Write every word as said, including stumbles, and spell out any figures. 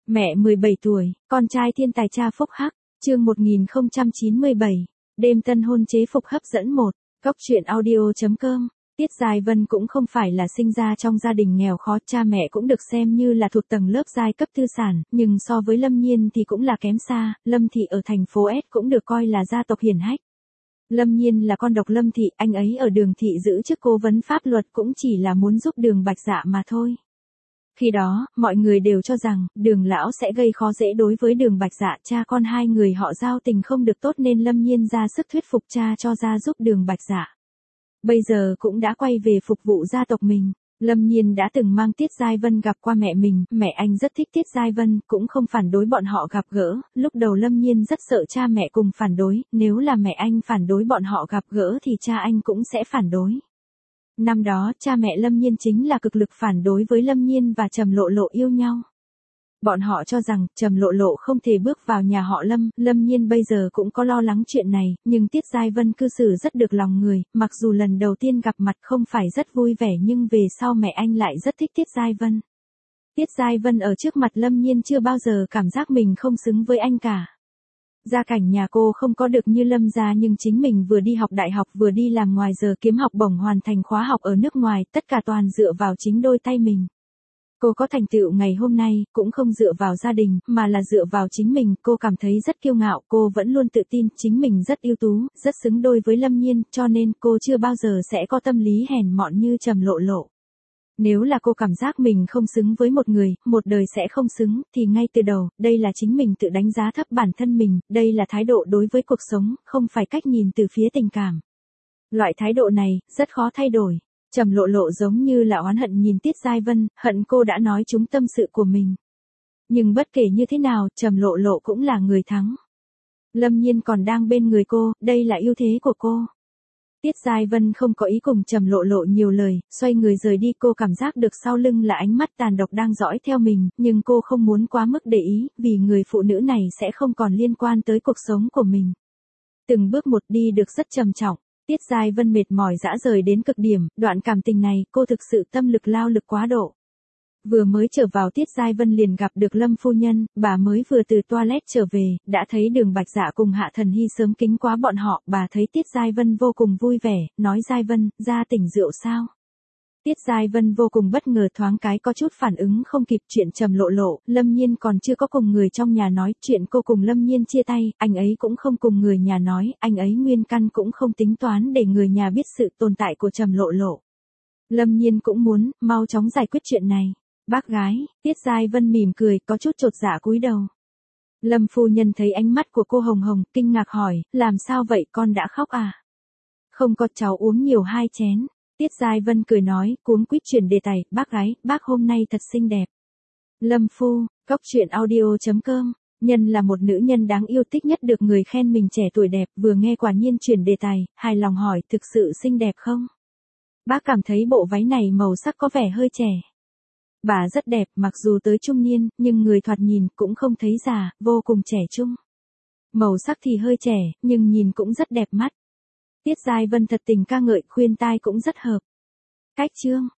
Mẹ mười bảy tuổi, con trai thiên tài cha phúc hắc, chương một nghìn không trăm chín mươi bảy, đêm tân hôn chế phục hấp dẫn một, góc truyện audio.com. Tiết Giai Vân cũng không phải là sinh ra trong gia đình nghèo khó, cha mẹ cũng được xem như là thuộc tầng lớp giai cấp tư sản, nhưng so với Lâm Nhiên thì cũng là kém xa. Lâm Thị ở thành phố S cũng được coi là gia tộc hiển hách. Lâm Nhiên là con độc Lâm Thị, anh ấy ở Đường Thị giữ chức cố vấn pháp luật cũng chỉ là muốn giúp Đường Bạch Dạ mà thôi. Khi đó, mọi người đều cho rằng, Đường lão sẽ gây khó dễ đối với Đường Bạch Dạ, cha con hai người họ giao tình không được tốt nên Lâm Nhiên ra sức thuyết phục cha cho ra giúp Đường Bạch Dạ. Bây giờ cũng đã quay về phục vụ gia tộc mình. Lâm Nhiên đã từng mang Tiết Giai Vân gặp qua mẹ mình, mẹ anh rất thích Tiết Giai Vân, cũng không phản đối bọn họ gặp gỡ. Lúc đầu Lâm Nhiên rất sợ cha mẹ cùng phản đối, nếu là mẹ anh phản đối bọn họ gặp gỡ thì cha anh cũng sẽ phản đối. Năm đó, cha mẹ Lâm Nhiên chính là cực lực phản đối với Lâm Nhiên và Trầm Lộ Lộ yêu nhau. Bọn họ cho rằng, Trầm Lộ Lộ không thể bước vào nhà họ Lâm, Lâm Nhiên bây giờ cũng có lo lắng chuyện này, nhưng Tiết Giai Vân cư xử rất được lòng người, mặc dù lần đầu tiên gặp mặt không phải rất vui vẻ nhưng về sau mẹ anh lại rất thích Tiết Giai Vân. Tiết Giai Vân ở trước mặt Lâm Nhiên chưa bao giờ cảm giác mình không xứng với anh cả. Gia cảnh nhà cô không có được như Lâm gia nhưng chính mình vừa đi học đại học vừa đi làm ngoài giờ kiếm học bổng hoàn thành khóa học ở nước ngoài, tất cả toàn dựa vào chính đôi tay mình. Cô có thành tựu ngày hôm nay, cũng không dựa vào gia đình, mà là dựa vào chính mình, cô cảm thấy rất kiêu ngạo, cô vẫn luôn tự tin, chính mình rất ưu tú, rất xứng đôi với Lâm Nhiên, cho nên cô chưa bao giờ sẽ có tâm lý hèn mọn như Trầm Lộ Lộ. Nếu là cô cảm giác mình không xứng với một người, một đời sẽ không xứng, thì ngay từ đầu, đây là chính mình tự đánh giá thấp bản thân mình, đây là thái độ đối với cuộc sống, không phải cách nhìn từ phía tình cảm. Loại thái độ này, rất khó thay đổi. Trầm Lộ Lộ giống như là oán hận nhìn Tiết Giai Vân, hận cô đã nói trúng tâm sự của mình. Nhưng bất kể như thế nào, Trầm Lộ Lộ cũng là người thắng. Lâm Nhiên còn đang bên người cô, đây là ưu thế của cô. Tiết Giai Vân không có ý cùng Trầm Lộ Lộ nhiều lời, xoay người rời đi, cô cảm giác được sau lưng là ánh mắt tàn độc đang dõi theo mình, nhưng cô không muốn quá mức để ý, vì người phụ nữ này sẽ không còn liên quan tới cuộc sống của mình. Từng bước một đi được rất trầm trọng. Tiết Giai Vân mệt mỏi dã rời đến cực điểm, đoạn cảm tình này, cô thực sự tâm lực lao lực quá độ. Vừa mới trở vào Tiết Giai Vân liền gặp được Lâm phu nhân, bà mới vừa từ toilet trở về, đã thấy Đường Bạch Dạ cùng Hạ Thần Hy sớm kính quá bọn họ, bà thấy Tiết Giai Vân vô cùng vui vẻ, nói Giai Vân, ra tỉnh rượu sao? Tiết Giai Vân vô cùng bất ngờ, thoáng cái có chút phản ứng không kịp. Chuyện Trầm Lộ Lộ, Lâm Nhiên còn chưa có cùng người trong nhà nói, chuyện cô cùng Lâm Nhiên chia tay, anh ấy cũng không cùng người nhà nói, anh ấy nguyên căn cũng không tính toán để người nhà biết sự tồn tại của Trầm Lộ Lộ. Lâm Nhiên cũng muốn, mau chóng giải quyết chuyện này. Bác gái, Tiết Giai Vân mỉm cười, có chút chột dạ cúi đầu. Lâm phu nhân thấy ánh mắt của cô hồng hồng, kinh ngạc hỏi, làm sao vậy, con đã khóc à? Không có, cháu uống nhiều hai chén. Tiết Giai Vân cười nói, cuống quýt chuyển đề tài, bác gái, bác hôm nay thật xinh đẹp. Lâm phu, góc truyện audio.com, Nhân là một nữ nhân đáng yêu, thích nhất được người khen mình trẻ tuổi đẹp, vừa nghe quả nhiên chuyển đề tài, hài lòng hỏi, thực sự xinh đẹp không? Bác cảm thấy bộ váy này màu sắc có vẻ hơi trẻ. Bà rất đẹp, mặc dù tới trung niên, nhưng người thoạt nhìn cũng không thấy già, vô cùng trẻ trung. Màu sắc thì hơi trẻ, nhưng nhìn cũng rất đẹp mắt. Tiết Giai Vân thật tình ca ngợi, khuyên tai cũng rất hợp. Cách chương